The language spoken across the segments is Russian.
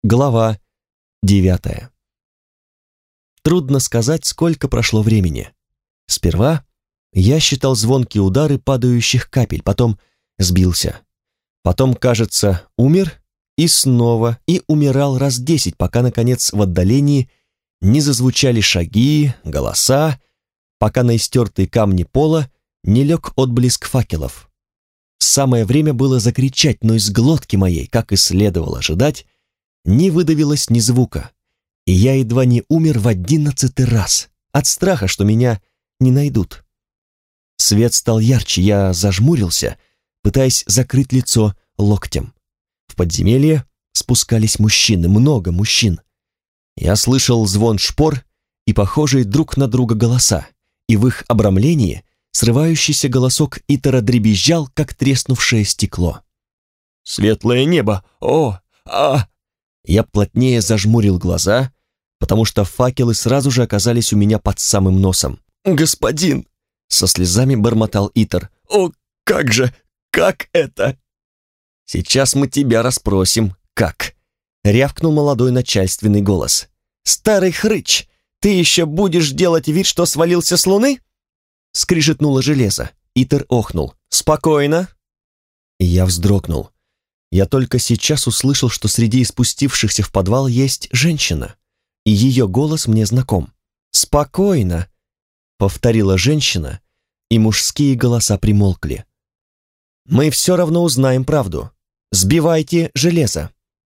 Глава 9. Трудно сказать, сколько прошло времени. Сперва я считал звонкие удары падающих капель, потом сбился. Потом, кажется, умер и снова, и умирал раз 10, пока, наконец, в отдалении не зазвучали шаги, голоса, пока на истертые камни пола не лег отблеск факелов. Самое время было закричать, но из глотки моей, как и следовало ожидать, не выдавилось ни звука, и я едва не умер в 11-й раз от страха, что меня не найдут. Свет стал ярче, я зажмурился, пытаясь закрыть лицо локтем. В подземелье спускались мужчины, много мужчин. Я слышал звон шпор и похожие друг на друга голоса, и в их обрамлении срывающийся голосок Итара дребезжал, как треснувшее стекло. «Светлое небо! О! А!» Я плотнее зажмурил глаза, потому что факелы сразу же оказались у меня под самым носом. «Господин!» — со слезами бормотал Итар. «О, как же! Как это?» «Сейчас мы тебя расспросим, как?» — рявкнул молодой начальственный голос. «Старый хрыч, ты еще будешь делать вид, что свалился с луны?» Скрижетнуло железо. Итар охнул. «Спокойно!» И я вздрогнул. Я только сейчас услышал, что среди спустившихся в подвал есть женщина, и ее голос мне знаком. «Спокойно!» — повторила женщина, и мужские голоса примолкли. «Мы все равно узнаем правду. Сбивайте железо!»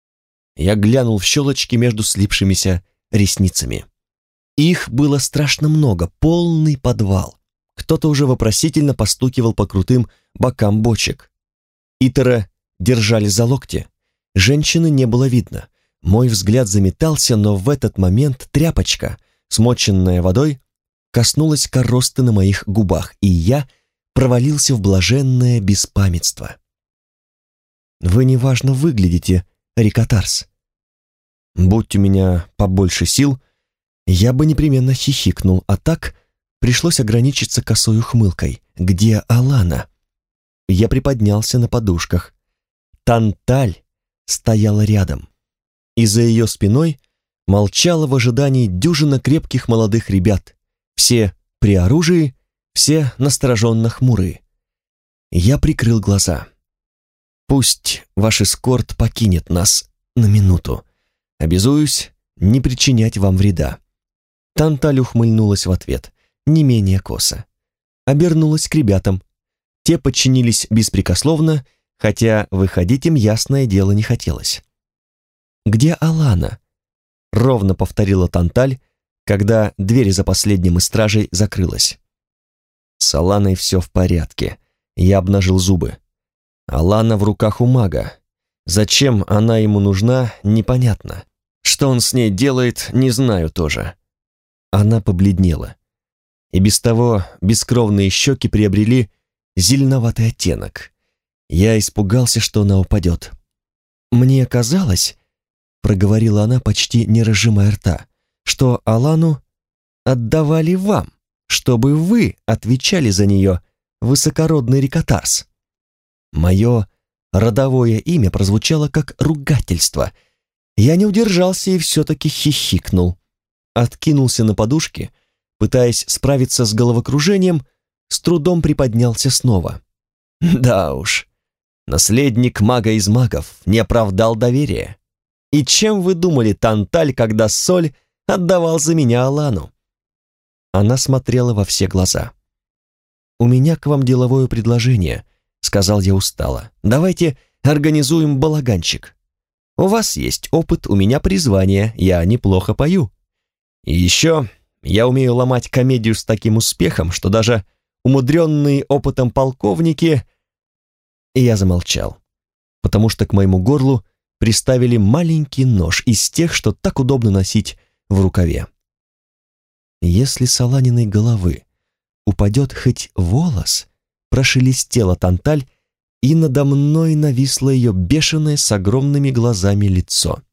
Я глянул в щелочки между слипшимися ресницами. Их было страшно много, полный подвал. Кто-то уже вопросительно постукивал по крутым бокам бочек. Итара держали за локти. Женщины не было видно. Мой взгляд заметался, но в этот момент тряпочка, смоченная водой, коснулась коросты на моих губах, и я провалился в блаженное беспамятство. «Вы неважно выглядите, Рикотарс. Будь у меня побольше сил, я бы непременно хихикнул, а так пришлось ограничиться косой ухмылкой. Где Алана?» Я приподнялся на подушках. Танталь стояла рядом, и за ее спиной молчала в ожидании дюжина крепких молодых ребят, все при оружии, все настороженно хмурые. Я прикрыл глаза. «Пусть ваш эскорт покинет нас на минуту. Обязуюсь не причинять вам вреда». Танталь ухмыльнулась в ответ, не менее косо. Обернулась к ребятам. Те подчинились беспрекословно, хотя выходить им, ясное дело, не хотелось. «Где Алана?» — ровно повторила Танталь, когда дверь за последним из стражей закрылась. «С Аланой все в порядке», — я обнажил зубы. «Алана в руках у мага. Зачем она ему нужна, непонятно. Что он с ней делает, не знаю тоже». Она побледнела, и без того бескровные щеки приобрели зеленоватый оттенок. Я испугался, что она упадет. «Мне казалось», — проговорила она, почти не разжимая рта, «что Алану отдавали вам, чтобы вы отвечали за нее, высокородный Рикотарс». Мое родовое имя прозвучало как ругательство. Я не удержался и все-таки хихикнул. Откинулся на подушке, пытаясь справиться с головокружением, с трудом приподнялся снова. Да уж, наследник мага из магов не оправдал доверия. И чем вы думали, Танталь, когда Соль отдавал за меня Алану? Она смотрела во все глаза. «У меня к вам деловое предложение», — сказал я устало. «Давайте организуем балаганчик. У вас есть опыт, у меня призвание, я неплохо пою. И еще я умею ломать комедию с таким успехом, что даже умудренные опытом полковники...» И я замолчал, потому что к моему горлу приставили маленький нож из тех, что так удобно носить в рукаве. «Если с Аланиной головы упадет хоть волос», — прошелестела Танталь, и надо мной нависло ее бешеное с огромными глазами лицо.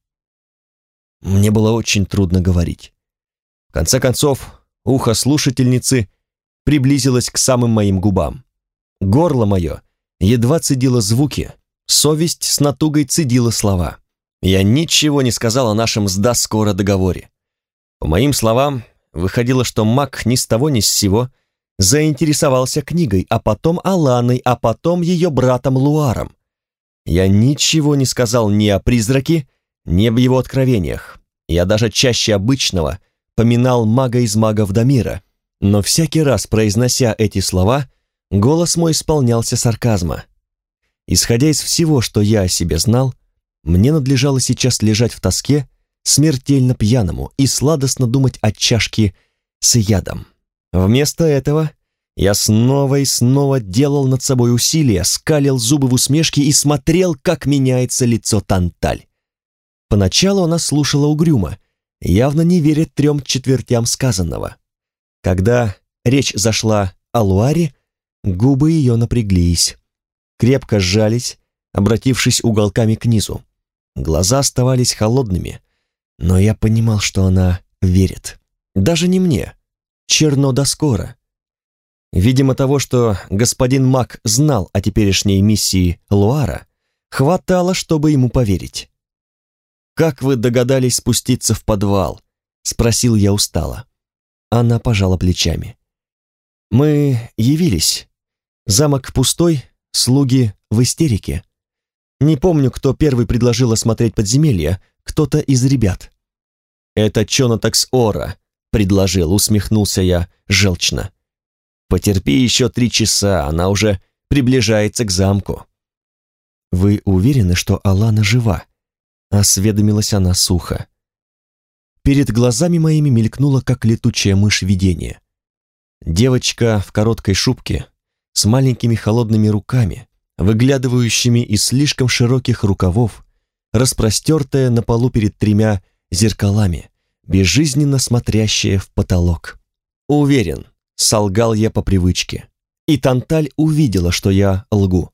Мне было очень трудно говорить. В конце концов, ухо слушательницы приблизилось к самым моим губам. Горло мое едва цедило звуки, совесть с натугой цедила слова. Я ничего не сказал о нашем с Даскоро договоре. По моим словам, выходило, что маг ни с того ни с сего заинтересовался книгой, а потом Аланой, а потом ее братом Луаром. Я ничего не сказал ни о призраке, ни об его откровениях. Я даже чаще обычного поминал мага из магов Дамира, но всякий раз, произнося эти слова, голос мой исполнялся сарказма. Исходя из всего, что я о себе знал, мне надлежало сейчас лежать в тоске, смертельно пьяному, и сладостно думать о чашке с ядом. Вместо этого я снова и снова делал над собой усилия, скалил зубы в усмешке и смотрел, как меняется лицо Танталь. Поначалу она слушала угрюмо, явно не веря 3/4 сказанного. Когда речь зашла о Луаре, губы ее напряглись, крепко сжались, обратившись уголками к низу. Глаза оставались холодными, но я понимал, что она верит. Даже не мне, Черно Даскоро. Видимо, того, что господин Мак знал о теперешней миссии Луара, хватало, чтобы ему поверить. «Как вы догадались спуститься в подвал?» — спросил я устало. Она пожала плечами. «Мы явились. Замок пустой, слуги в истерике. Не помню, кто первый предложил осмотреть подземелье, кто-то из ребят». «Это Чонатакс Ора предложил», — усмехнулся я желчно. «Потерпи еще 3 часа, она уже приближается к замку». «Вы уверены, что Алана жива?» — осведомилась она сухо. Перед глазами моими мелькнуло, как летучая мышь, видение. Девочка в короткой шубке, с маленькими холодными руками, выглядывающими из слишком широких рукавов, распростертая на полу перед 3 зеркалами, безжизненно смотрящая в потолок. «Уверен», — солгал я по привычке, и Танталь увидела, что я лгу.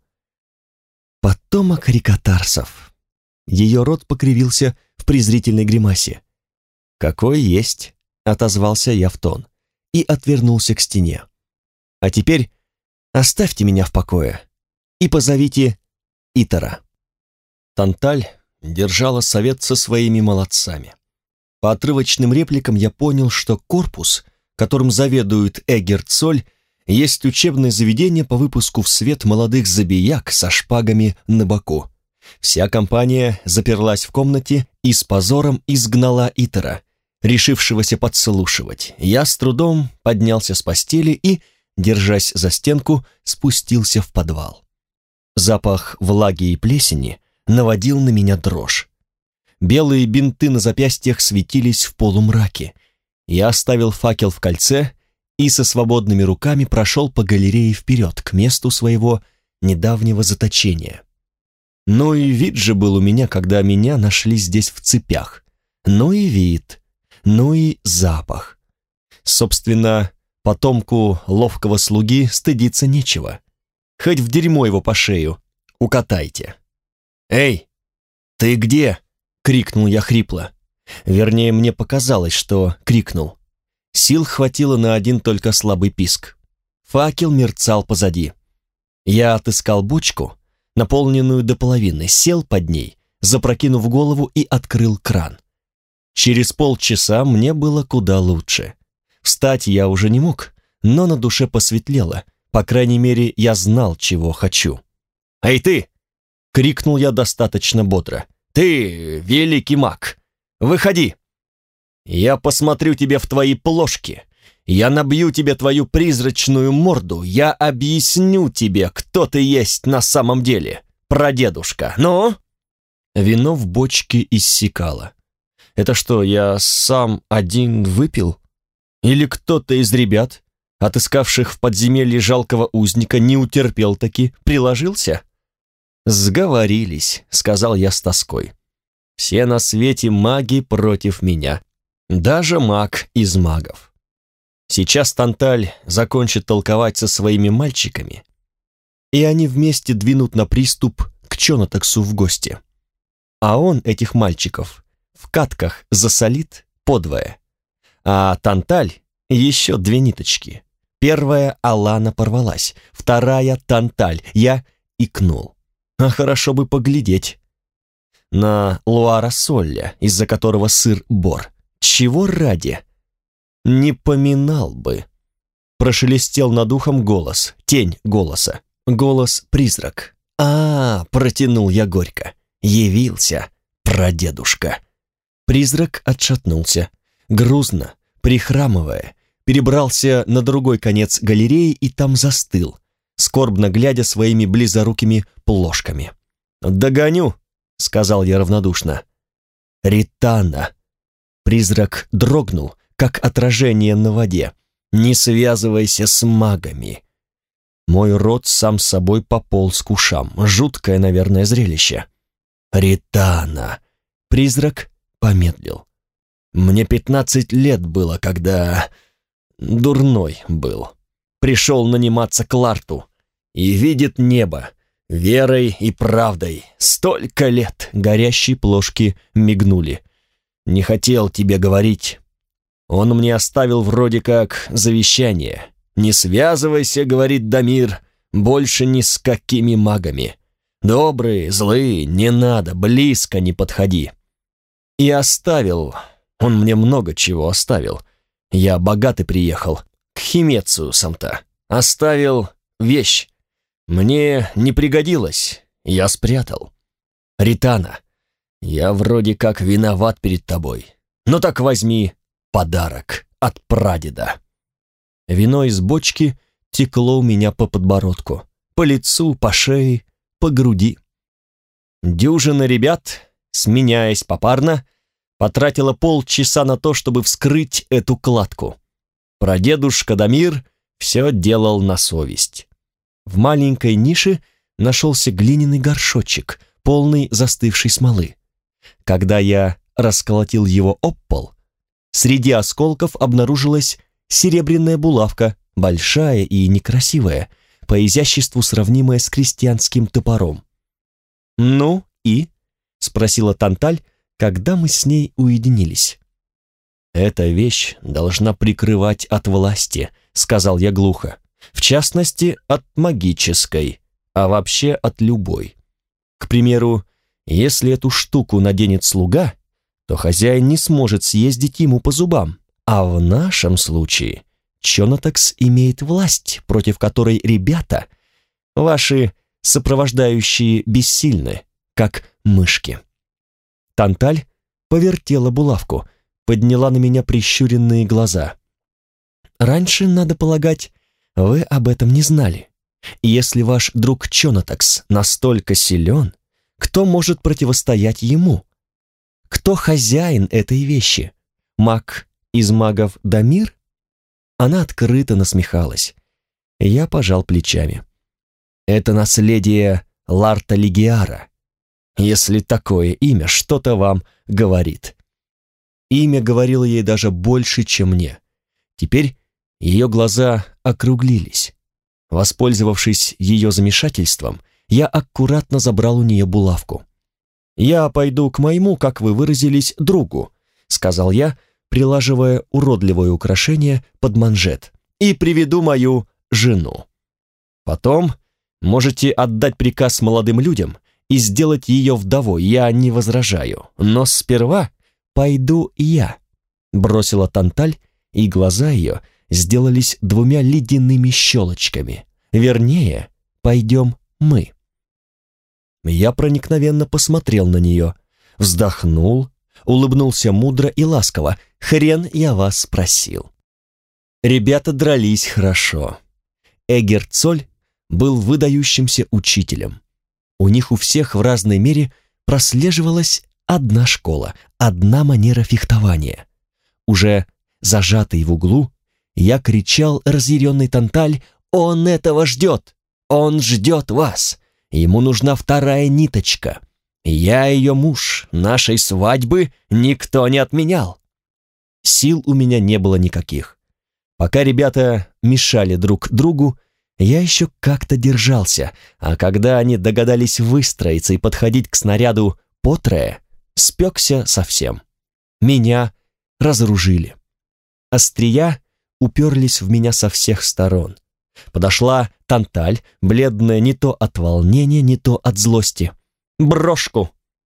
«Потомок рикотарсов». Ее рот покривился в презрительной гримасе. «Какой есть», — отозвался я в тон и отвернулся к стене. «А теперь оставьте меня в покое и позовите Итара». Танталь держала совет со своими молодцами. По отрывочным репликам я понял, что корпус, которым заведует Эгер Цоль, есть учебное заведение по выпуску в свет молодых забияк со шпагами на боку. Вся компания заперлась в комнате и с позором изгнала Итара, решившегося подслушивать. Я с трудом поднялся с постели и, держась за стенку, спустился в подвал. Запах влаги и плесени наводил на меня дрожь. Белые бинты на запястьях светились в полумраке. Я оставил факел в кольце и со свободными руками прошел по галерее вперед, к месту своего недавнего заточения. Ну и вид же был у меня, когда меня нашли здесь в цепях. Ну и вид, ну и запах. Собственно, потомку ловкого слуги стыдиться нечего. Хоть в дерьмо его по шею укатайте. «Эй, ты где?» — крикнул я хрипло. Вернее, мне показалось, что крикнул. Сил хватило на один только слабый писк. Факел мерцал позади. Я отыскал бочку, наполненную до половины, сел под ней, запрокинув голову, и открыл кран. Через полчаса мне было куда лучше. Встать я уже не мог, но на душе посветлело. По крайней мере, я знал, чего хочу. «Эй ты!» — крикнул я достаточно бодро. «Ты, великий маг, выходи! Я посмотрю тебе в твои плошки, я набью тебе твою призрачную морду, я объясню тебе, кто ты есть на самом деле, прадедушка, ну?» Вино в бочке иссякало. Это что, я сам один выпил? Или кто-то из ребят, отыскавших в подземелье жалкого узника, не утерпел таки, приложился? «Сговорились», — сказал я с тоской. «Все на свете маги против меня, даже маг из магов. Сейчас Танталь закончит толковать со своими мальчиками, и они вместе двинут на приступ к Чонатаксу в гости. А он этих мальчиков в катках засолит подвое. А Танталь еще 2 ниточки. Первая Алана порвалась, вторая Танталь. Я икнул. А хорошо бы поглядеть. на Луара-Солля, из-за которого сыр бор. Чего ради? Не поминал бы. Прошелестел над ухом голос, тень голоса. Голос-призрак. Протянул я горько. Явился, прадедушка. Призрак отшатнулся. Грузно, прихрамывая, перебрался на другой конец галереи и там застыл, скорбно глядя своими близорукими плошками. «Догоню», — сказал я равнодушно. «Ритана». Призрак дрогнул, как отражение на воде. «Не связывайся с магами». Мой рот сам собой пополз к ушам. Жуткое, наверное, зрелище. «Ритана». Призрак помедлил. «Мне 15 лет было, когда... дурной был. Пришел наниматься к Ларту. И видит небо. Верой и правдой. Столько лет!» Горящие плошки мигнули. «Не хотел тебе говорить. Он мне оставил вроде как завещание. Не связывайся, — говорит Дамир, — больше ни с какими магами. Добрые, злые, не надо, близко не подходи. И оставил. Он мне много чего оставил. Я богатый приехал. К Химециусам-то. Оставил вещь. Мне не пригодилось. Я спрятал. Ритана, я вроде как виноват перед тобой. Ну так возьми подарок от прадеда». Вино из бочки текло у меня по подбородку, по лицу, по шее, по груди. Дюжина ребят, сменяясь попарно, потратила полчаса на то, чтобы вскрыть эту кладку. Прадедушка Дамир все делал на совесть. В маленькой нише нашелся глиняный горшочек, полный застывшей смолы. Когда я расколотил его об пол, среди осколков обнаружилась серебряная булавка, большая и некрасивая, по изяществу сравнимая с крестьянским топором. «Ну и?» — спросила Танталь, когда мы с ней уединились. «Эта вещь должна прикрывать от власти», — сказал я глухо. «В частности, от магической, а вообще от любой. К примеру, если эту штуку наденет слуга, то хозяин не сможет съездить ему по зубам. А в нашем случае Чонатакс имеет власть, против которой ребята, ваши сопровождающие, бессильны, как мышки». Танталь повертела булавку, подняла на меня прищуренные глаза. «Раньше, надо полагать, вы об этом не знали. Если ваш друг Чонатакс настолько силен, кто может противостоять ему? Кто хозяин этой вещи? Маг из магов Дамир?» Она открыто насмехалась. Я пожал плечами. «Это наследие Ларта Лигиара, если такое имя что-то вам говорит». Имя говорило ей даже больше, чем мне. Теперь ее глаза округлились. Воспользовавшись ее замешательством, я аккуратно забрал у нее булавку. «Я пойду к моему, как вы выразились, другу», — сказал я, прилаживая уродливое украшение под манжет, «и приведу мою жену. Потом можете отдать приказ молодым людям и сделать ее вдовой, я не возражаю. Но сперва пойду я», — бросила Танталь, и глаза ее сделались двумя ледяными щелочками. «Вернее, пойдем мы». Я проникновенно посмотрел на нее, вздохнул, улыбнулся мудро и ласково. «Хрен я вас спросил». Ребята дрались хорошо. Эгер Цоль был выдающимся учителем. У них у всех в разной мере прослеживалась одна школа, одна манера фехтования. Уже зажатый в углу, я кричал разъяренный Танталь: «Он этого ждет! Он ждет вас! Ему нужна вторая ниточка! Я ее муж, нашей свадьбы никто не отменял!» Сил у меня не было никаких. Пока ребята мешали друг другу, я еще как-то держался, а когда они догадались выстроиться и подходить к снаряду по трое, спекся совсем. Меня разоружили. Острия уперлись в меня со всех сторон. Подошла Танталь, бледная не то от волнения, не то от злости. «Брошку!»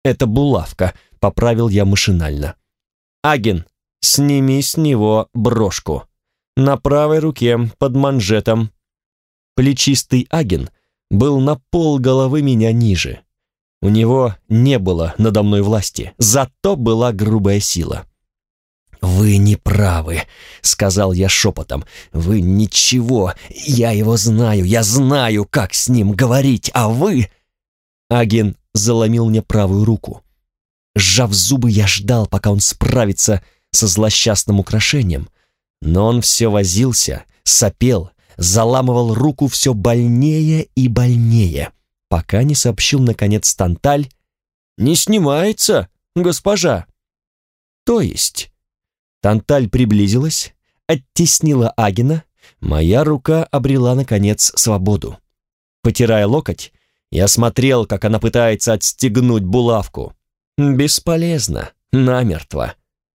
это булавка», — поправил я машинально. «Аген, сними с него брошку. На правой руке, под манжетом». Плечистый Аген был на полголовы меня ниже. У него не было надо мной власти, зато была грубая сила. «Вы не правы», — сказал я шепотом. «Вы ничего, я его знаю, я знаю, как с ним говорить, а вы...» Аген заломил мне правую руку. Сжав зубы, я ждал, пока он справится со злосчастным украшением. Но он все возился, сопел, заламывал руку все больнее и больнее, пока не сообщил, наконец, Танталь: «Не снимается, госпожа». «То есть?» Танталь приблизилась, оттеснила Агена, моя рука обрела, наконец, свободу. Потирая локоть, я смотрел, как она пытается отстегнуть булавку. Бесполезно, намертво.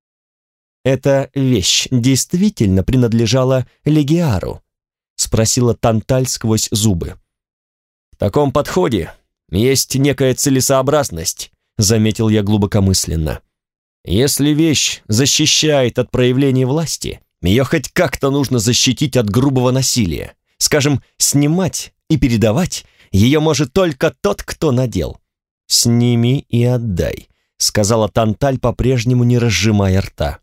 «Эта вещь действительно принадлежала Легиару?» — спросила Танталь сквозь зубы. «В таком подходе есть некая целесообразность», — заметил я глубокомысленно. «Если вещь защищает от проявления власти, ее хоть как-то нужно защитить от грубого насилия. Скажем, снимать и передавать ее может только тот, кто надел». «Сними и отдай», — сказала Танталь, по-прежнему не разжимая рта.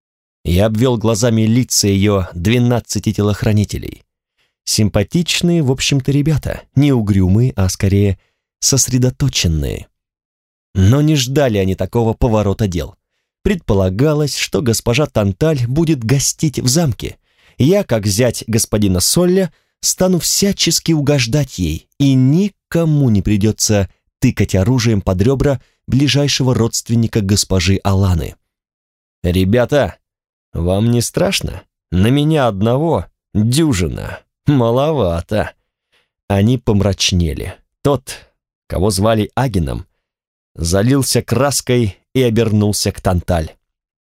Я обвел глазами лица ее 12 телохранителей. Симпатичные, в общем-то, ребята, не угрюмые, а скорее сосредоточенные. Но не ждали они такого поворота дел. Предполагалось, что госпожа Танталь будет гостить в замке. Я, как зять господина Солля, стану всячески угождать ей, и никому не придется тыкать оружием под ребра ближайшего родственника госпожи Аланы. «Ребята, вам не страшно? На меня одного дюжина. Маловато». Они помрачнели. Тот, кого звали Агеном, залился краской и обернулся к Танталь.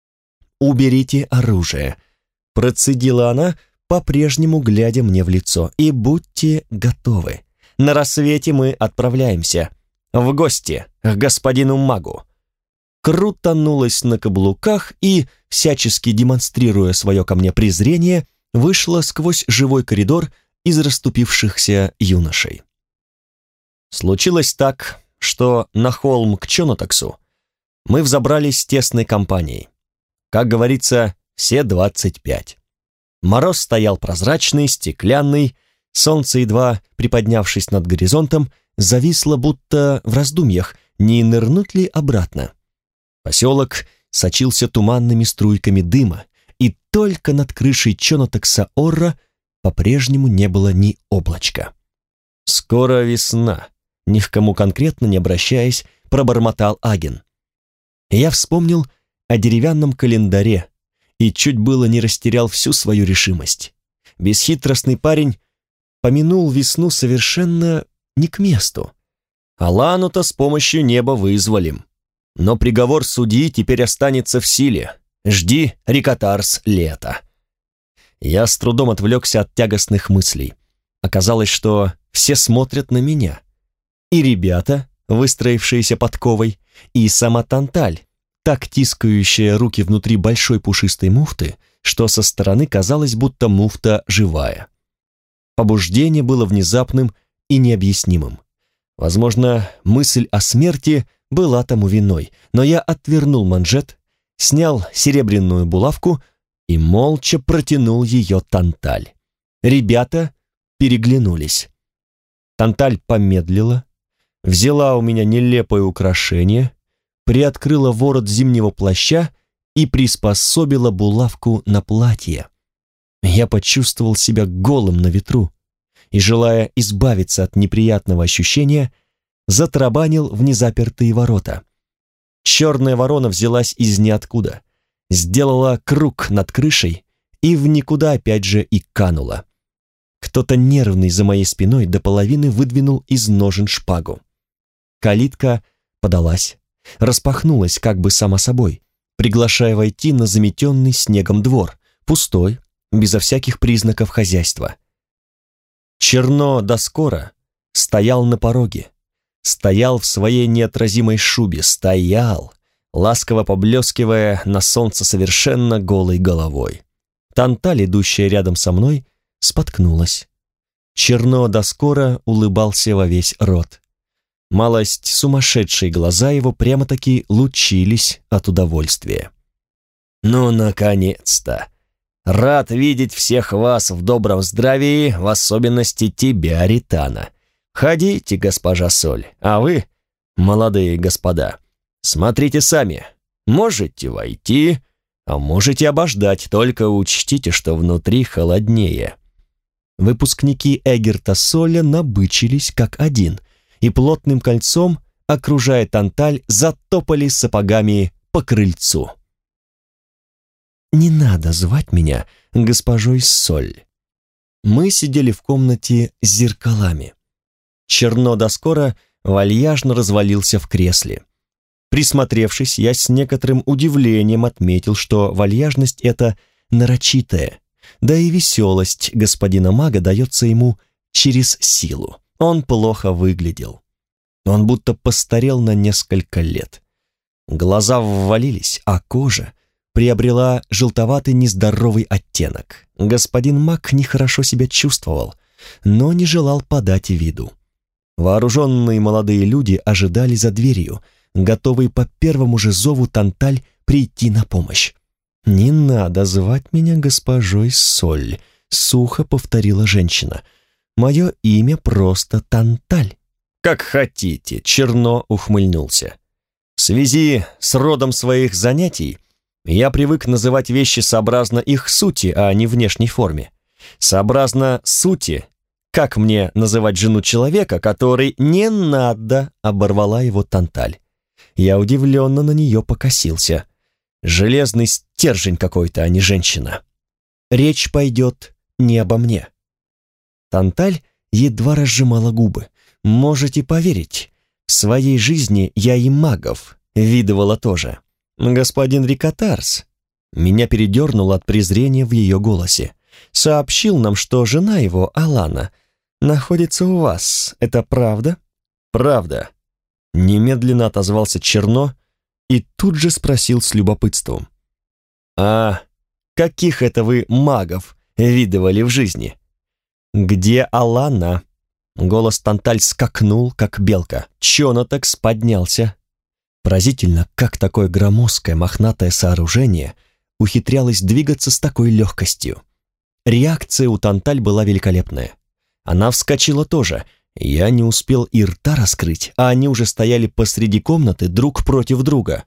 «Уберите оружие», — процедила она, по-прежнему глядя мне в лицо, «и будьте готовы. На рассвете мы отправляемся в гости к господину магу». Крутанулась на каблуках и, всячески демонстрируя свое ко мне презрение, вышла сквозь живой коридор из расступившихся юношей. Случилось так, что на холм к Чонотаксу мы взобрались тесной компанией. Как говорится, все 25. Мороз стоял прозрачный, стеклянный, солнце, едва приподнявшись над горизонтом, зависло будто в раздумьях, не нырнуть ли обратно. Поселок сочился туманными струйками дыма, и только над крышей Чонотакса-Орра по-прежнему не было ни облачка. «Скоро весна», — ни к кому конкретно не обращаясь, пробормотал Аген. Я вспомнил о деревянном календаре и чуть было не растерял всю свою решимость. Бесхитростный парень помянул весну совершенно не к месту. Алану-то с помощью неба вызволим. Но приговор судьи теперь останется в силе. Жди, Рикотарс, лето. Я с трудом отвлекся от тягостных мыслей. Оказалось, что все смотрят на меня. И ребята, выстроившиеся подковой, и сама Танталь, так тискающая руки внутри большой пушистой муфты, что со стороны казалось, будто муфта живая. Побуждение было внезапным и необъяснимым. Возможно, мысль о смерти была тому виной, но я отвернул манжет, снял серебряную булавку и молча протянул ее Танталь. Ребята переглянулись. Танталь помедлила, взяла у меня нелепое украшение, приоткрыла ворот зимнего плаща и приспособила булавку на платье. Я почувствовал себя голым на ветру и, желая избавиться от неприятного ощущения, затарабанил в незапертые ворота. Черная ворона взялась из ниоткуда, сделала круг над крышей и в никуда опять же и канула. Кто-то нервный за моей спиной до половины выдвинул из ножен шпагу. Калитка подалась, распахнулась как бы сама собой, приглашая войти на заметенный снегом двор, пустой, безо всяких признаков хозяйства. Черно да скоро стоял на пороге, стоял в своей неотразимой шубе, стоял, ласково поблескивая на солнце совершенно голой головой. Танталь, идущая рядом со мной, споткнулась. Черно да скоро улыбался во весь рот. Малость сумасшедшие глаза его прямо-таки лучились от удовольствия. «Ну, наконец-то! Рад видеть всех вас в добром здравии, в особенности тебя, Ритана. Ходите, госпожа Соль, а вы, молодые господа, смотрите сами. Можете войти, а можете обождать, только учтите, что внутри холоднее». Выпускники Эгерта Соля набычились как один и плотным кольцом, окружая Танталь, затопали сапогами по крыльцу. «Не надо звать меня госпожой Соль». Мы сидели в комнате с зеркалами. Черно да скоро вальяжно развалился в кресле. Присмотревшись, я с некоторым удивлением отметил, что вальяжность эта нарочитая, да и веселость господина мага дается ему через силу. Он плохо выглядел. Он будто постарел на несколько лет. Глаза ввалились, а кожа приобрела желтоватый нездоровый оттенок. Господин маг нехорошо себя чувствовал, но не желал подать виду. Вооруженные молодые люди ожидали за дверью, готовые по первому же зову Танталь прийти на помощь. «Не надо звать меня госпожой Соль», — сухо повторила женщина. «Мое имя просто Танталь». «Как хотите», — Черно ухмыльнулся. «В связи с родом своих занятий я привык называть вещи сообразно их сути, а не внешней форме. Сообразно сути, как мне называть жену человека, который не надо», — оборвала его Танталь. Я удивленно на нее покосился. Железный стержень какой-то, а не женщина. Речь пойдет не обо мне. Танталь едва разжимала губы. Можете поверить, в своей жизни я и магов видывала тоже. Господин Рикотарс, меня передернуло от презрения в ее голосе, сообщил нам, что жена его, Алана, находится у вас. Это правда? Правда. Немедленно отозвался Черно и тут же спросил с любопытством. «А каких это вы магов видывали в жизни?» «Где Алана?» Голос Танталь скакнул, как белка. Чонотекс поднялся. Поразительно, как такое громоздкое мохнатое сооружение ухитрялось двигаться с такой легкостью. Реакция у Танталь была великолепная. Она вскочила тоже. Я не успел и рта раскрыть, а они уже стояли посреди комнаты друг против друга.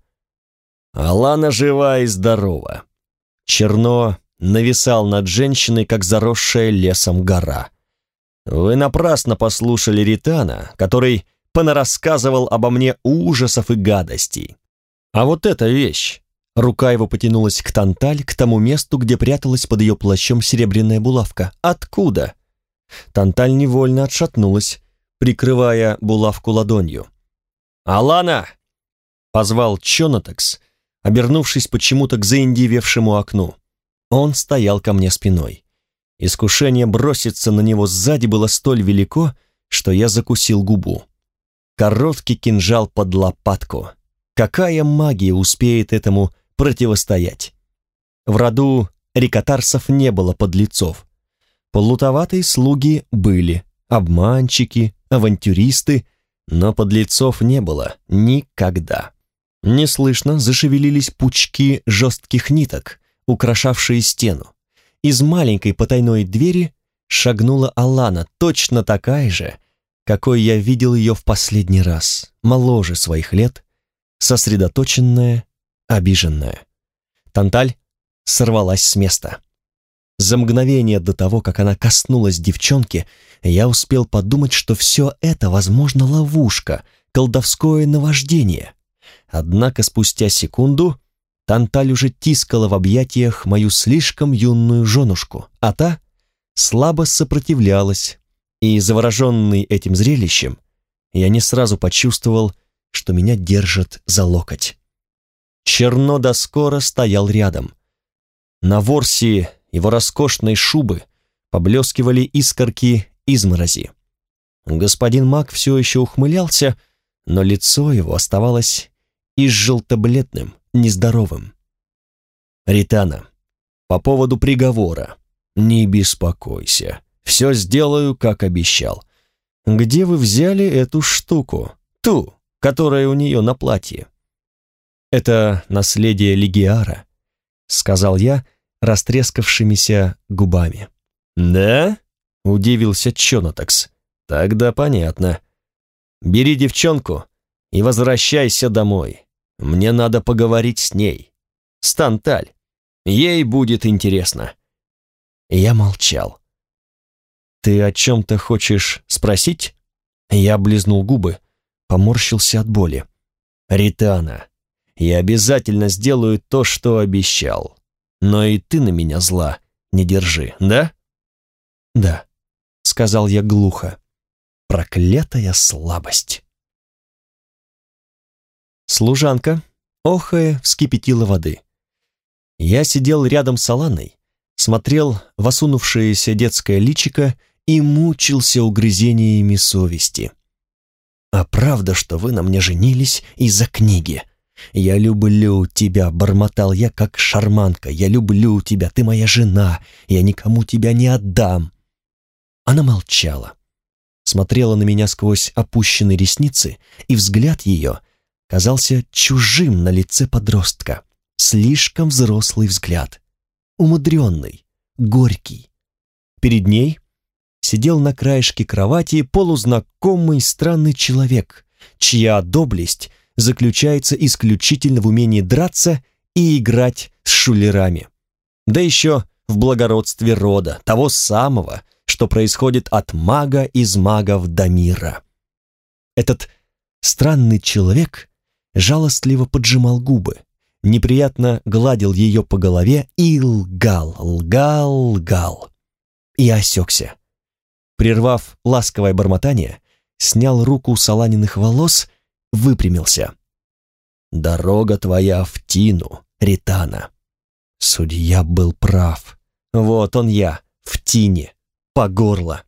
Алана жива и здорова. Черно нависал над женщиной, как заросшая лесом гора. Вы напрасно послушали Ритана, который понарассказывал обо мне ужасов и гадостей. А вот эта вещь. Рука его потянулась к Танталь, к тому месту, где пряталась под ее плащом серебряная булавка. Откуда? Танталь невольно отшатнулась, прикрывая булавку ладонью. «Алана!» — позвал Чонотекс, обернувшись почему-то к заиндевевшему окну. Он стоял ко мне спиной. Искушение броситься на него сзади было столь велико, что я закусил губу. Короткий кинжал под лопатку. Какая магия успеет этому противостоять? В роду Рикотарсов не было подлецов. Плутоватые слуги были, обманщики, авантюристы, но подлецов не было никогда. Неслышно зашевелились пучки жестких ниток, украшавшие стену. Из маленькой потайной двери шагнула Алана, точно такая же, какой я видел ее в последний раз, моложе своих лет, сосредоточенная, обиженная. Танталь сорвалась с места. За мгновение до того, как она коснулась девчонки, я успел подумать, что все это, возможно, ловушка, колдовское наваждение. Однако спустя секунду Танталь уже тискала в объятиях мою слишком юную женушку, а та слабо сопротивлялась, и, завороженный этим зрелищем, я не сразу почувствовал, что меня держат за локоть. Черно да скоро стоял рядом. На ворсе его роскошной шубы поблескивали искорки изморози. Господин маг все еще ухмылялся, но лицо его оставалось изжелто-бледным, нездоровым. «Ритана, по поводу приговора. Не беспокойся, все сделаю, как обещал. Где вы взяли эту штуку? Ту, которая у нее на платье?» «Это наследие Лигиара», — сказал я растрескавшимися губами. «Да?» — удивился Чонотакс. «Тогда понятно. Бери девчонку и возвращайся домой. Мне надо поговорить с ней. С Танталь. Ей будет интересно». Я молчал. «Ты о чем-то хочешь спросить?» Я облизнул губы, поморщился от боли. «Ритана, я обязательно сделаю то, что обещал. Но и ты на меня зла не держи, да?» «Да», — сказал я глухо. Проклятая слабость. Служанка, охая, вскипятила воды. Я сидел рядом с Аланой, смотрел в осунувшееся детское личико и мучился угрызениями совести. «А правда, что вы на мне женились из-за книги? Я люблю тебя», — бормотал я, как шарманка. «Я люблю тебя, ты моя жена, я никому тебя не отдам». Она молчала, смотрела на меня сквозь опущенные ресницы, и взгляд ее казался чужим на лице подростка. Слишком взрослый взгляд, умудренный, горький. Перед ней сидел на краешке кровати полузнакомый странный человек, чья доблесть заключается исключительно в умении драться и играть с шулерами. Да еще в благородстве рода, того самого, что происходит от мага из магов Дамира. Этот странный человек жалостливо поджимал губы, неприятно гладил ее по голове и лгал. И осекся. Прервав ласковое бормотание, снял руку с Аланиных волос, выпрямился. «Дорога твоя в Тину, Ритана». Судья был прав. Вот он я, в Тине, по горло.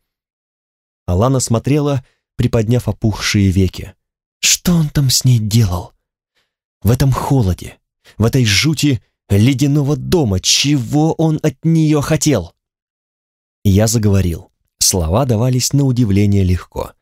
Алана смотрела, приподняв опухшие веки. Что он там с ней делал? В этом холоде, в этой жути ледяного дома, чего он от нее хотел? Я заговорил. Слова давались на удивление легко.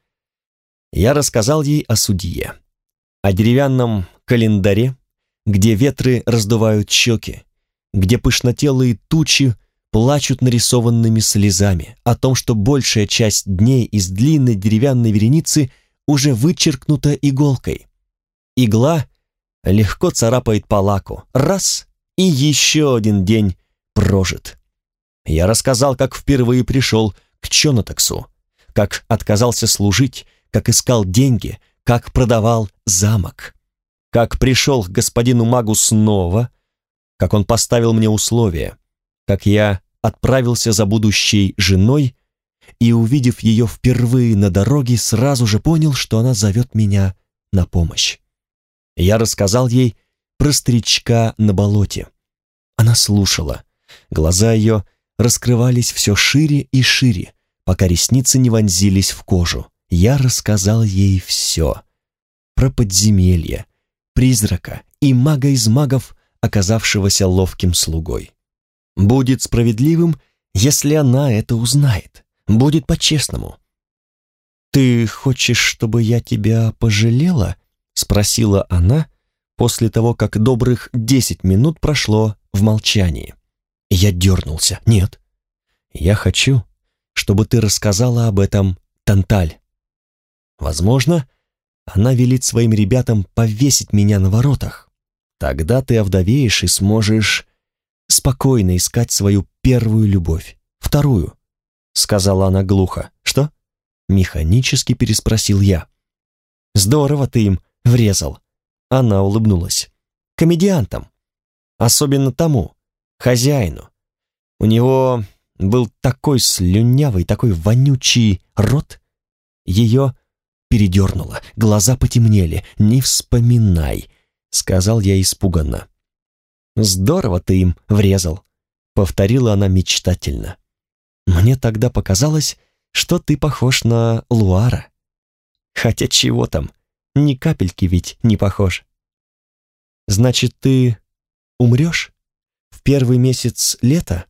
Я рассказал ей о судье, о деревянном календаре, где ветры раздувают щеки, где пышнотелые тучи плачут нарисованными слезами, о том, что большая часть дней из длинной деревянной вереницы уже вычеркнута иголкой. Игла легко царапает по лаку. Раз, и еще один день прожит. Я рассказал, как впервые пришел к Чонотаксу, как отказался служить, как искал деньги, как продавал замок, как пришел к господину магу снова, как он поставил мне условия, как я отправился за будущей женой и, увидев ее впервые на дороге, сразу же понял, что она зовет меня на помощь. Я рассказал ей про старичка на болоте. Она слушала. Глаза ее раскрывались все шире и шире, пока ресницы не вонзились в кожу. Я рассказал ей все. Про подземелье, призрака и мага из магов, оказавшегося ловким слугой. Будет справедливым, если она это узнает. Будет по-честному. «Ты хочешь, чтобы я тебя пожалела?» — спросила она после того, как добрых 10 минут прошло в молчании. Я дернулся. «Нет. Я хочу, чтобы ты рассказала об этом Танталь. Возможно, она велит своим ребятам повесить меня на воротах. Тогда ты овдовеешь и сможешь спокойно искать свою первую любовь, вторую», — сказала она глухо. «Что?» — механически переспросил я. «Здорово ты им врезал». Она улыбнулась. «Комедиантам. Особенно тому, хозяину. У него был такой слюнявый, такой вонючий рот». Ее передернуло, глаза потемнели. «Не вспоминай», — сказал я испуганно. «Здорово ты им врезал», — повторила она мечтательно. «Мне тогда показалось, что ты похож на Луара. Хотя чего там, Ни капельки ведь не похож. Значит, ты умрешь в первый месяц лета?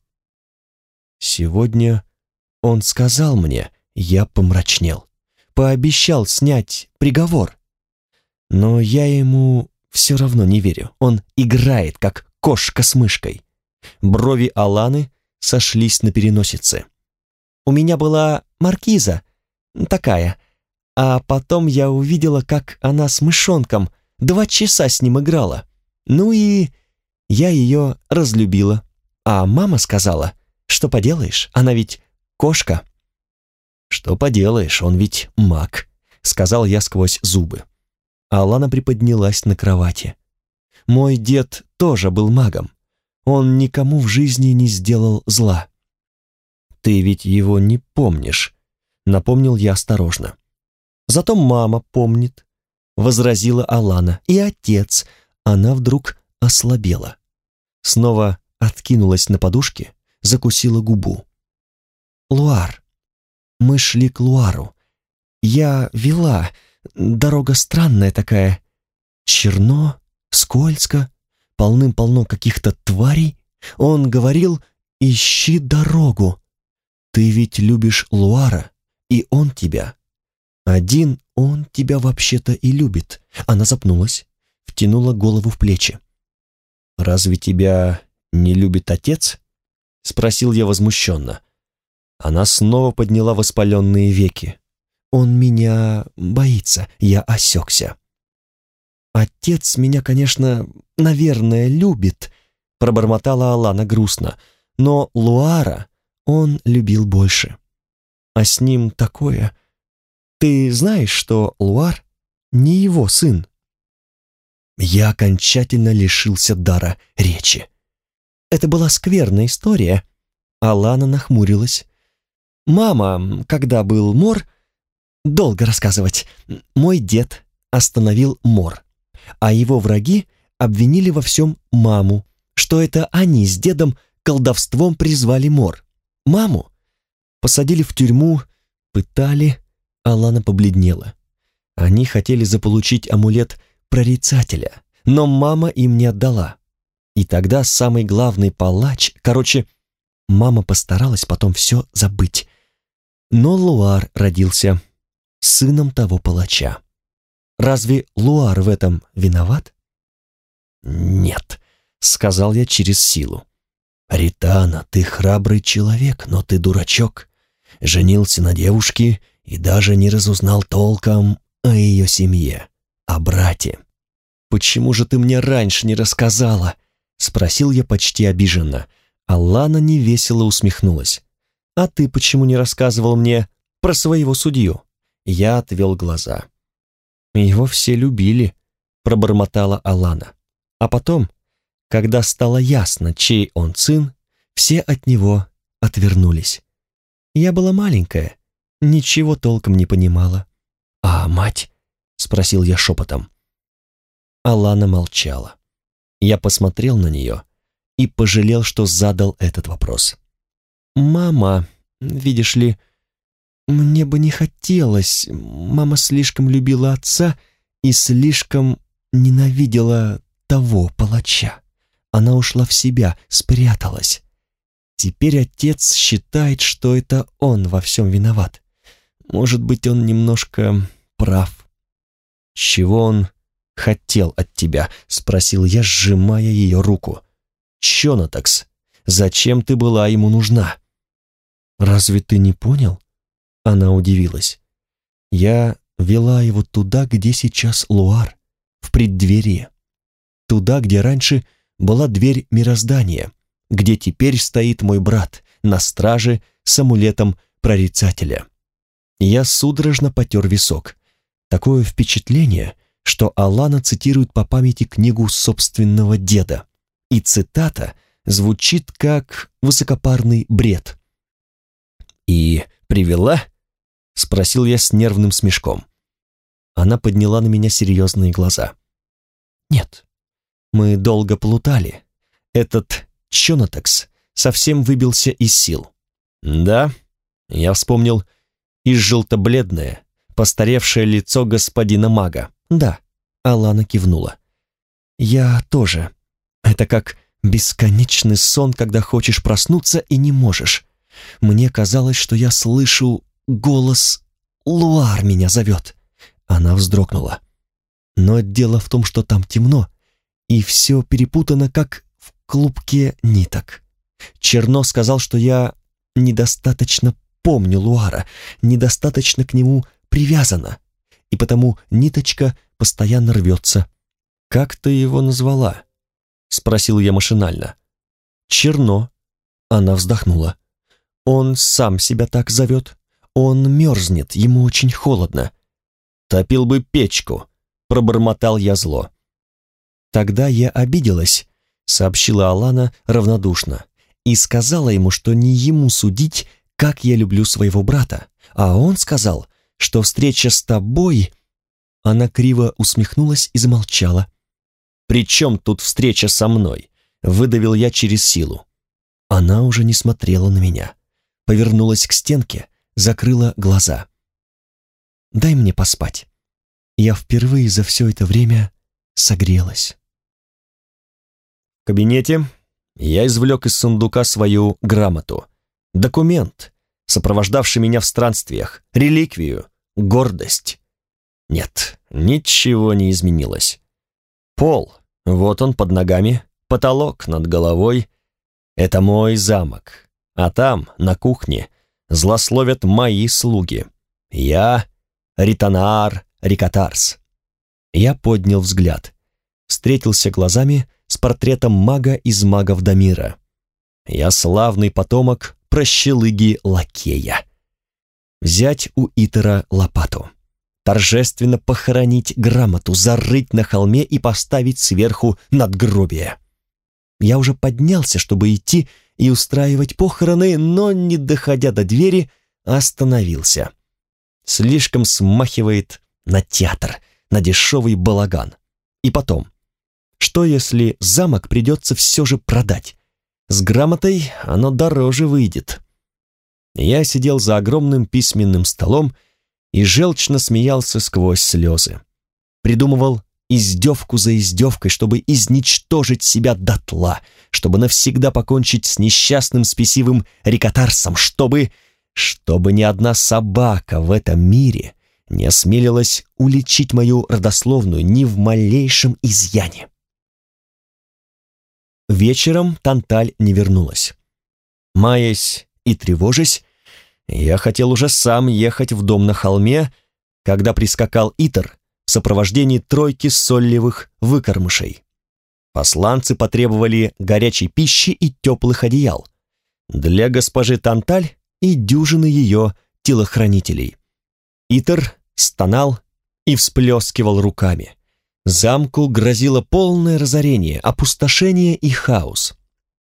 Сегодня он сказал мне, я помрачнел. Пообещал снять приговор. Но я ему все равно не верю. Он играет, как кошка с мышкой. Брови Аланы сошлись на переносице. У меня была маркиза, такая, а потом я увидела, как она с мышонком 2 часа с ним играла. Ну и я ее разлюбила. А мама сказала, что поделаешь, она ведь кошка. Что поделаешь, он ведь маг, сказал я сквозь зубы. Алана приподнялась на кровати. Мой дед тоже был магом. Он никому в жизни не сделал зла. Ты ведь его не помнишь, напомнил я осторожно. Зато мама помнит, возразила Алана, и отец. Она вдруг ослабела. Снова откинулась на подушке, закусила губу. Луар. Мы шли к Луару. Я вела. Дорога странная такая. Черно, скользко, полным-полно каких-то тварей. Он говорил: ищи дорогу. Ты ведь любишь Луара, и он тебя. Один он тебя вообще-то и любит. Она запнулась, втянула голову в плечи. «Разве тебя не любит отец?» — спросил я возмущенно. Она снова подняла воспаленные веки. «Он меня боится», — я осекся. «Отец меня, конечно, наверное, любит», — пробормотала Алана грустно, «но Луара он любил больше. А с ним такое. Ты знаешь, что Луар не его сын?» Я окончательно лишился дара речи. Это была скверная история. Алана нахмурилась. «Мама, когда был мор, долго рассказывать, мой дед остановил мор, а его враги обвинили во всем маму, что это они с дедом колдовством призвали мор. Маму посадили в тюрьму, пытали». Алана побледнела. Они хотели заполучить амулет прорицателя, но мама им не отдала. И тогда самый главный палач, мама постаралась потом все забыть. Но Луар родился сыном того палача. Разве Луар в этом виноват? «Нет», — сказал я через силу. «Ритана, ты храбрый человек, но ты дурачок. Женился на девушке и даже не разузнал толком о ее семье, о брате». «Почему же ты мне раньше не рассказала?» — спросил я почти обиженно. Алана невесело усмехнулась. «А ты почему не рассказывал мне про своего судью?» Я отвел глаза. «Его все любили», — пробормотала Алана. А потом, когда стало ясно, чей он сын, все от него отвернулись. Я была маленькая, ничего толком не понимала. «А мать?» — спросил я шепотом. Алана молчала. Я посмотрел на нее и пожалел, что задал этот вопрос. «Мама, видишь ли, мне бы не хотелось. Мама слишком любила отца и слишком ненавидела того палача. Она ушла в себя, спряталась. Теперь отец считает, что это он во всем виноват. Может быть, он немножко прав». «Чего он хотел от тебя?» — спросил я, сжимая ее руку. «Чонатакс, зачем ты была ему нужна?» «Разве ты не понял?» Она удивилась. «Я вела его туда, где сейчас Луар, в преддверии. Туда, где раньше была дверь мироздания, где теперь стоит мой брат на страже с амулетом прорицателя». Я судорожно потер висок. Такое впечатление, что Алана цитирует по памяти книгу собственного деда, и цитата звучит как высокопарный бред. «И привела?» — спросил я с нервным смешком. Она подняла на меня серьезные глаза. «Нет, мы долго плутали. Этот Чонатакс совсем выбился из сил». «Да?» — я вспомнил изжелто-бледное, постаревшее лицо господина мага. «Да», — Алана кивнула. «Я тоже. Это как бесконечный сон, когда хочешь проснуться и не можешь. Мне казалось, что я слышу голос. Луар меня зовет». Она вздрогнула. «Но дело в том, что там темно, и все перепутано, как в клубке ниток. Черно сказал, что я недостаточно помню Луара, недостаточно к нему привязана, и потому ниточка постоянно рвется». «Как ты его назвала?» — спросил я машинально. «Черно». Она вздохнула. «Он сам себя так зовет. Он мерзнет, ему очень холодно». «Топил бы печку», — пробормотал я зло. «Тогда я обиделась», — сообщила Алана равнодушно, «и сказала ему, что не ему судить, как я люблю своего брата, а он сказал, что встреча с тобой...» Она криво усмехнулась и замолчала. «При чем тут встреча со мной?» — выдавил я через силу. Она уже не смотрела на меня. Повернулась к стенке, закрыла глаза. «Дай мне поспать. Я впервые за все это время согрелась». В кабинете я извлек из сундука свою грамоту. Документ, сопровождавший меня в странствиях, реликвию, гордость. Нет, ничего не изменилось. Пол, вот он под ногами, потолок над головой. Это мой замок, а там, на кухне, злословят мои слуги. Я Ританаар Рикатарс. Я поднял взгляд, встретился глазами с портретом мага из магов Дамира. Я славный потомок прощелыги-лакея. Взять у Итера лопату, торжественно похоронить грамоту, зарыть на холме и поставить сверху надгробие. Я уже поднялся, чтобы идти и устраивать похороны, но, не доходя до двери, остановился. Слишком смахивает на театр, на дешевый балаган. И потом, что если замок придется все же продать? С грамотой оно дороже выйдет. Я сидел за огромным письменным столом и желчно смеялся сквозь слезы. Придумывал издевку за издевкой, чтобы изничтожить себя дотла, чтобы навсегда покончить с несчастным спесивым Рикатарсом, чтобы ни одна собака в этом мире не осмелилась уличить мою родословную ни в малейшем изъяне. Вечером Танталь не вернулась. Маясь и тревожась, я хотел уже сам ехать в дом на холме, когда прискакал Итер в сопровождении тройки соллевых выкормышей. Посланцы потребовали горячей пищи и теплых одеял для госпожи Танталь и дюжины ее телохранителей. Итер стонал и всплескивал руками. Замку грозило полное разорение, опустошение и хаос.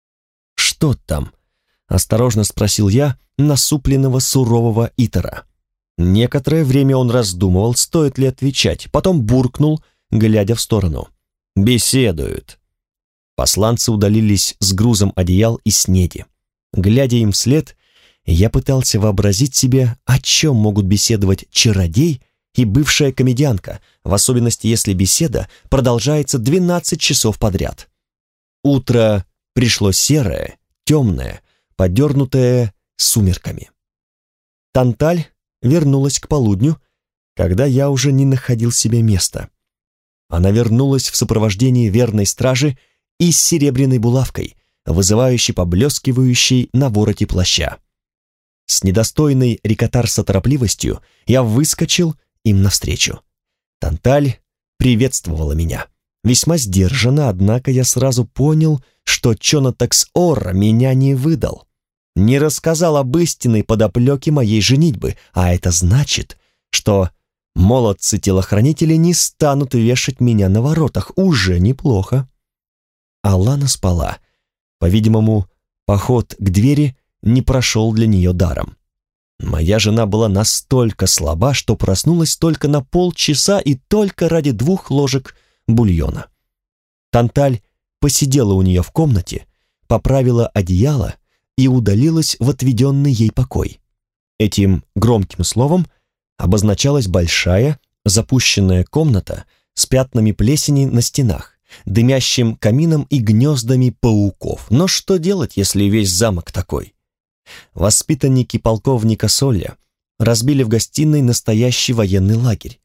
«Что там?» — осторожно спросил я насупленного сурового Итера. Некоторое время он раздумывал, стоит ли отвечать, потом буркнул, глядя в сторону. «Беседуют». Посланцы удалились с грузом одеял и снеди. Глядя им вслед, я пытался вообразить себе, о чем могут беседовать чародей и бывшая комедианка, в особенности если беседа продолжается 12 часов подряд. Утро пришло серое, темное, подернутое сумерками. Танталь вернулась к полудню, когда я уже не находил себе места. Она вернулась в сопровождении верной стражи и с серебряной булавкой, вызывающе поблескивающей на вороте плаща. С недостойной Рикатарса торопливостью я выскочил им навстречу. Танталь приветствовала меня. Весьма сдержанно, однако я сразу понял, что Чонатекс Орра меня не выдал. Не рассказал об истинной подоплеке моей женитьбы, а это значит, что молодцы-телохранители не станут вешать меня на воротах. Уже неплохо. Алана спала. По-видимому, поход к двери не прошел для нее даром. Моя жена была настолько слаба, что проснулась только на полчаса и только ради 2 ложек бульона. Танталь посидела у нее в комнате, поправила одеяло и удалилась в отведенный ей покой. Этим громким словом обозначалась большая запущенная комната с пятнами плесени на стенах, дымящим камином и гнездами пауков. Но что делать, если весь замок такой? Воспитанники полковника Солля разбили в гостиной настоящий военный лагерь.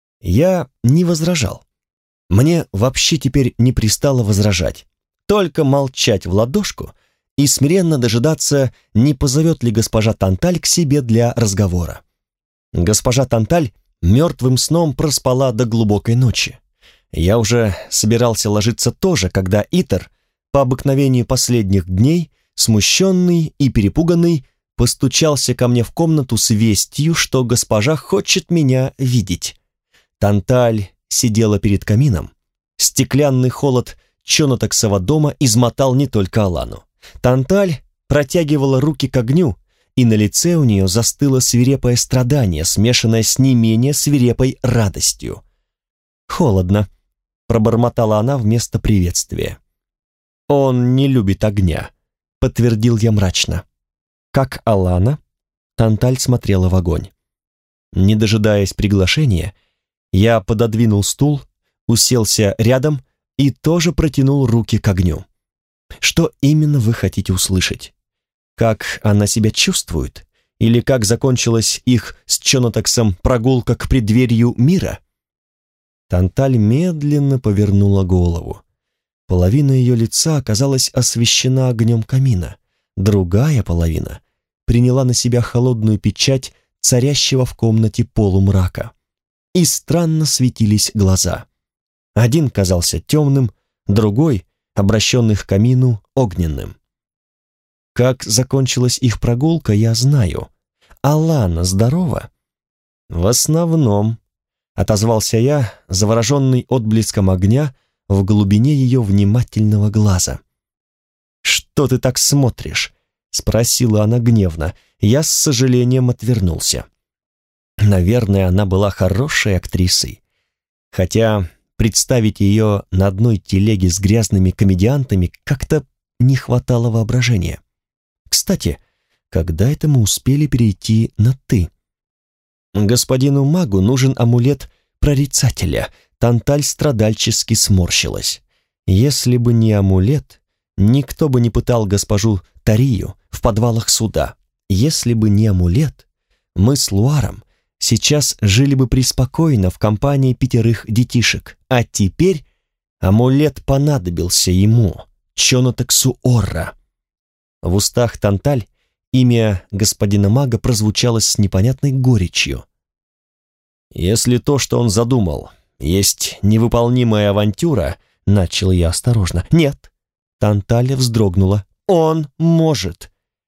Я не возражал. Мне вообще теперь не пристало возражать. Только молчать в ладошку и смиренно дожидаться, не позовет ли госпожа Танталь к себе для разговора. Госпожа Танталь мертвым сном проспала до глубокой ночи. Я уже собирался ложиться тоже, когда Итер, по обыкновению последних дней, смущенный и перепуганный, постучался ко мне в комнату с вестью, что госпожа хочет меня видеть. Танталь сидела перед камином. Стеклянный холод Чонотаксова дома измотал не только Алану. Танталь протягивала руки к огню, и на лице у нее застыло свирепое страдание, смешанное с не менее свирепой радостью. «Холодно», — пробормотала она вместо приветствия. «Он не любит огня», — подтвердил я мрачно. «Как Алана?» Танталь смотрела в огонь. Не дожидаясь приглашения, я пододвинул стул, уселся рядом и тоже протянул руки к огню. «Что именно вы хотите услышать? Как она себя чувствует? Или как закончилась их с Чонотаксом прогулка к преддверию мира?» Танталь медленно повернула голову. Половина ее лица оказалась освещена огнем камина, другая половина приняла на себя холодную печать царящего в комнате полумрака. И странно светились глаза. Один казался темным, другой, обращенный к камину, огненным. Как закончилась их прогулка, я знаю. Алана здорова? В основном, отозвался я, завороженный отблеском огня в глубине ее внимательного глаза. «Что ты так смотришь?» — спросила она гневно. Я с сожалением отвернулся. Наверное, она была хорошей актрисой. Хотя представить ее на одной телеге с грязными комедиантами как-то не хватало воображения. Кстати, когда это мы успели перейти на «ты»? Господину магу нужен амулет прорицателя. Танталь страдальчески сморщилась. Если бы не амулет, никто бы не пытал госпожу Тарию в подвалах суда. Если бы не амулет, мы с Луаром сейчас жили бы преспокойно в компании 5 детишек. А теперь амулет понадобился ему, Чонотаксу Орра. В устах Танталь имя господина мага прозвучало с непонятной горечью. «Если то, что он задумал, есть невыполнимая авантюра», — начал я осторожно. «Нет», — Танталь вздрогнула, — «он может».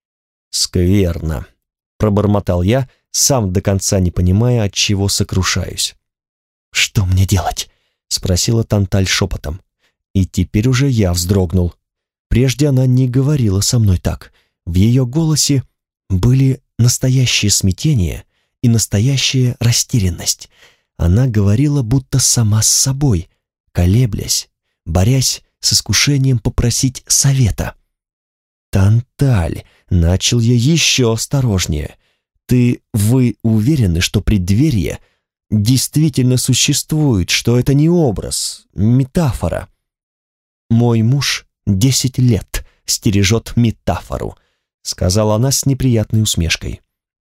«Скверно», — пробормотал я, сам до конца не понимая, от чего сокрушаюсь. «Что мне делать?» — спросила Танталь шепотом. И теперь уже я вздрогнул. Прежде она не говорила со мной так. В ее голосе были настоящее смятение и настоящая растерянность. Она говорила будто сама с собой, колеблясь, борясь с искушением попросить совета. «Танталь», — начал я еще осторожнее, — «вы уверены, что преддверие действительно существует, что это не образ, метафора?» «Мой муж 10 лет стережет метафору», — сказала она с неприятной усмешкой.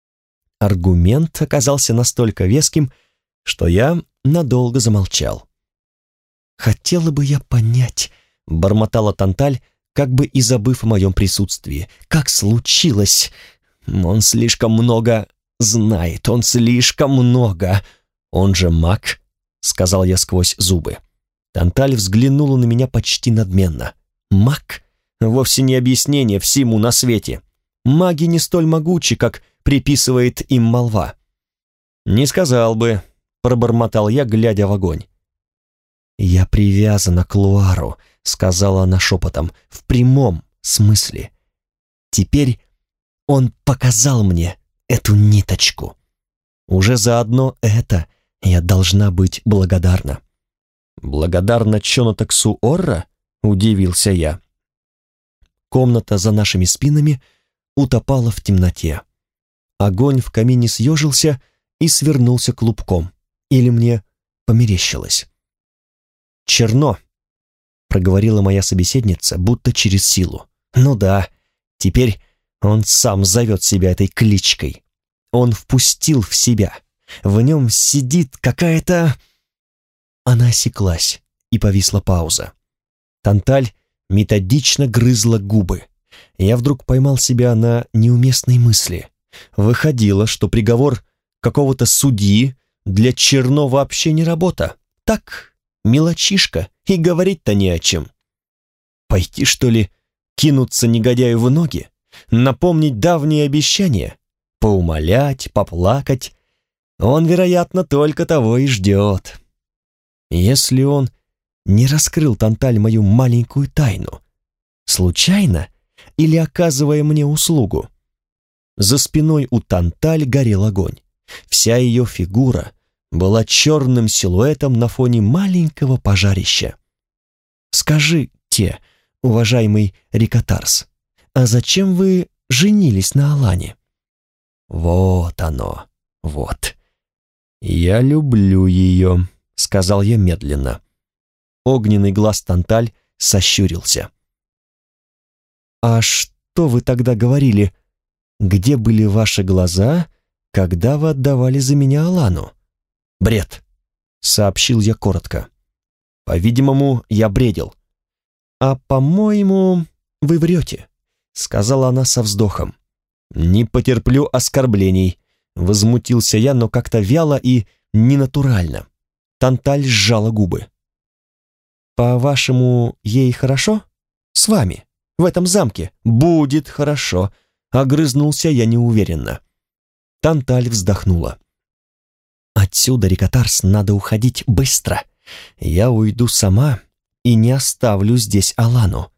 Аргумент оказался настолько веским, что я надолго замолчал. «Хотела бы я понять», — бормотала Танталь, как бы и забыв о моем присутствии, «как случилось? Он слишком много знает, он слишком много. Он же маг», — сказал я сквозь зубы. Танталь взглянула на меня почти надменно. «Маг? Вовсе не объяснение всему на свете. Маги не столь могучи, как приписывает им молва». «Не сказал бы», — пробормотал я, глядя в огонь. «Я привязана к Луару», — сказала она шепотом, — «в прямом смысле. Теперь он показал мне эту ниточку. Уже заодно это я должна быть благодарна». «Благодарна Чонотаксу Орра?» — удивился я. Комната за нашими спинами утопала в темноте. Огонь в камине съежился и свернулся клубком. Или мне померещилось. Черно, проговорила моя собеседница, будто через силу. Ну да, теперь он сам зовет себя этой кличкой. Он впустил в себя. В нем сидит какая-то... Она осеклась, и повисла пауза. Танталь методично грызла губы. Я вдруг поймал себя на неуместной мысли. Выходило, что приговор какого-то судьи для Черно вообще не работа. Так, мелочишка, и говорить-то не о чем. Пойти, что ли, кинуться негодяю в ноги, напомнить давние обещания, поумолять, поплакать? Он, вероятно, только того и ждет. Если он не раскрыл Танталь мою маленькую тайну, случайно или оказывая мне услугу? За спиной у Танталь горел огонь. Вся ее фигура была черным силуэтом на фоне маленького пожарища. «Скажите, уважаемый Рикотарс, а зачем вы женились на Алане?» «Вот оно, вот. Я люблю ее», — сказал я медленно. Огненный глаз Танталь сощурился. «А что вы тогда говорили? Где были ваши глаза, когда вы отдавали за меня Алану?» «Бред», — сообщил я коротко. «По-видимому, я бредил». «А, по-моему, вы врете», — сказала она со вздохом. «Не потерплю оскорблений», — возмутился я, но как-то вяло и ненатурально. Танталь сжала губы. «По-вашему, ей хорошо? С вами, в этом замке?» «Будет хорошо», — огрызнулся я неуверенно. Танталь вздохнула. «Отсюда, Рикотарс, надо уходить быстро. Я уйду сама и не оставлю здесь Алану».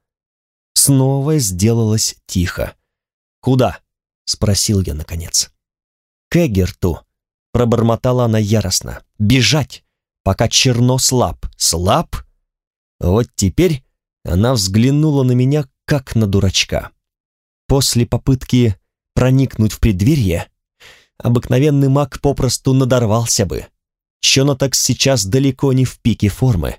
Снова сделалось тихо. «Куда?» — спросил я наконец. «К Эгерту», — пробормотала она яростно. «Бежать, пока Черно слаб». «Слаб?» Вот теперь она взглянула на меня, как на дурачка. После попытки проникнуть в преддверие обыкновенный маг попросту надорвался бы. Чонотакс сейчас далеко не в пике формы.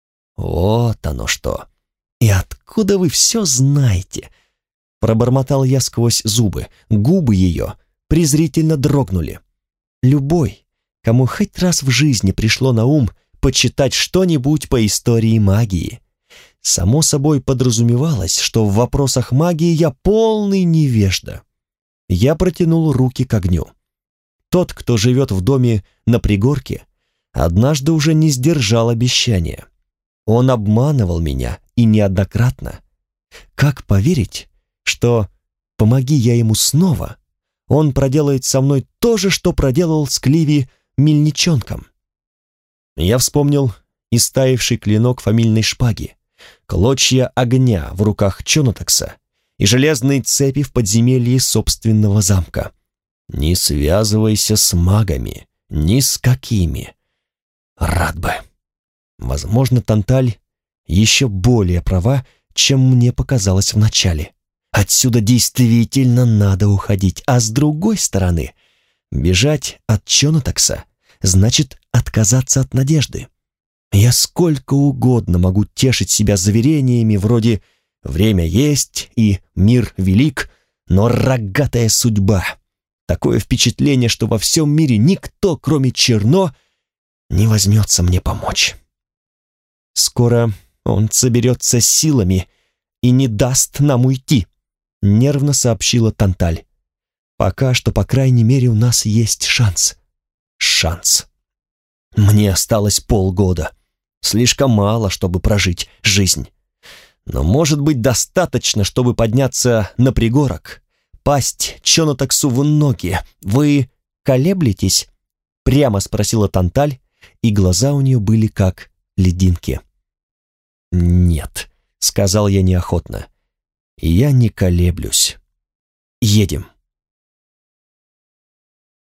Вот оно что. И откуда вы все знаете? Пробормотал я сквозь зубы. Губы ее презрительно дрогнули. Любой, кому хоть раз в жизни пришло на ум почитать что-нибудь по истории магии, само собой подразумевалось, что в вопросах магии я полный невежда. Я протянул руки к огню. Тот, кто живет в доме на пригорке, однажды уже не сдержал обещания. Он обманывал меня, и неоднократно. Как поверить, что, помоги я ему снова, он проделает со мной то же, что проделал с Кливи мельничонком? Я вспомнил истаивший клинок фамильной шпаги, клочья огня в руках Чонотакса и железные цепи в подземелье собственного замка. Не связывайся с магами, ни с какими. Рад бы. Возможно, Танталь еще более права, чем мне показалось вначале. Отсюда действительно надо уходить, а с другой стороны, бежать от Чонотакса значит отказаться от надежды. Я сколько угодно могу тешить себя заверениями вроде «время есть» и «мир велик», но рогатая судьба. Такое впечатление, что во всем мире никто, кроме Черно, не возьмется мне помочь. Скоро он соберется силами и не даст нам уйти, нервно сообщила Танталь. Пока что, по крайней мере, у нас есть шанс. Шанс. Мне осталось полгода. Слишком мало, чтобы прожить жизнь. Но, может быть, достаточно, чтобы подняться на пригорок, пасть Чонотаксу в ноги. Вы колеблетесь? Прямо спросила Танталь, и глаза у нее были как лединки. «Нет», — сказал я неохотно, — «я не колеблюсь. Едем».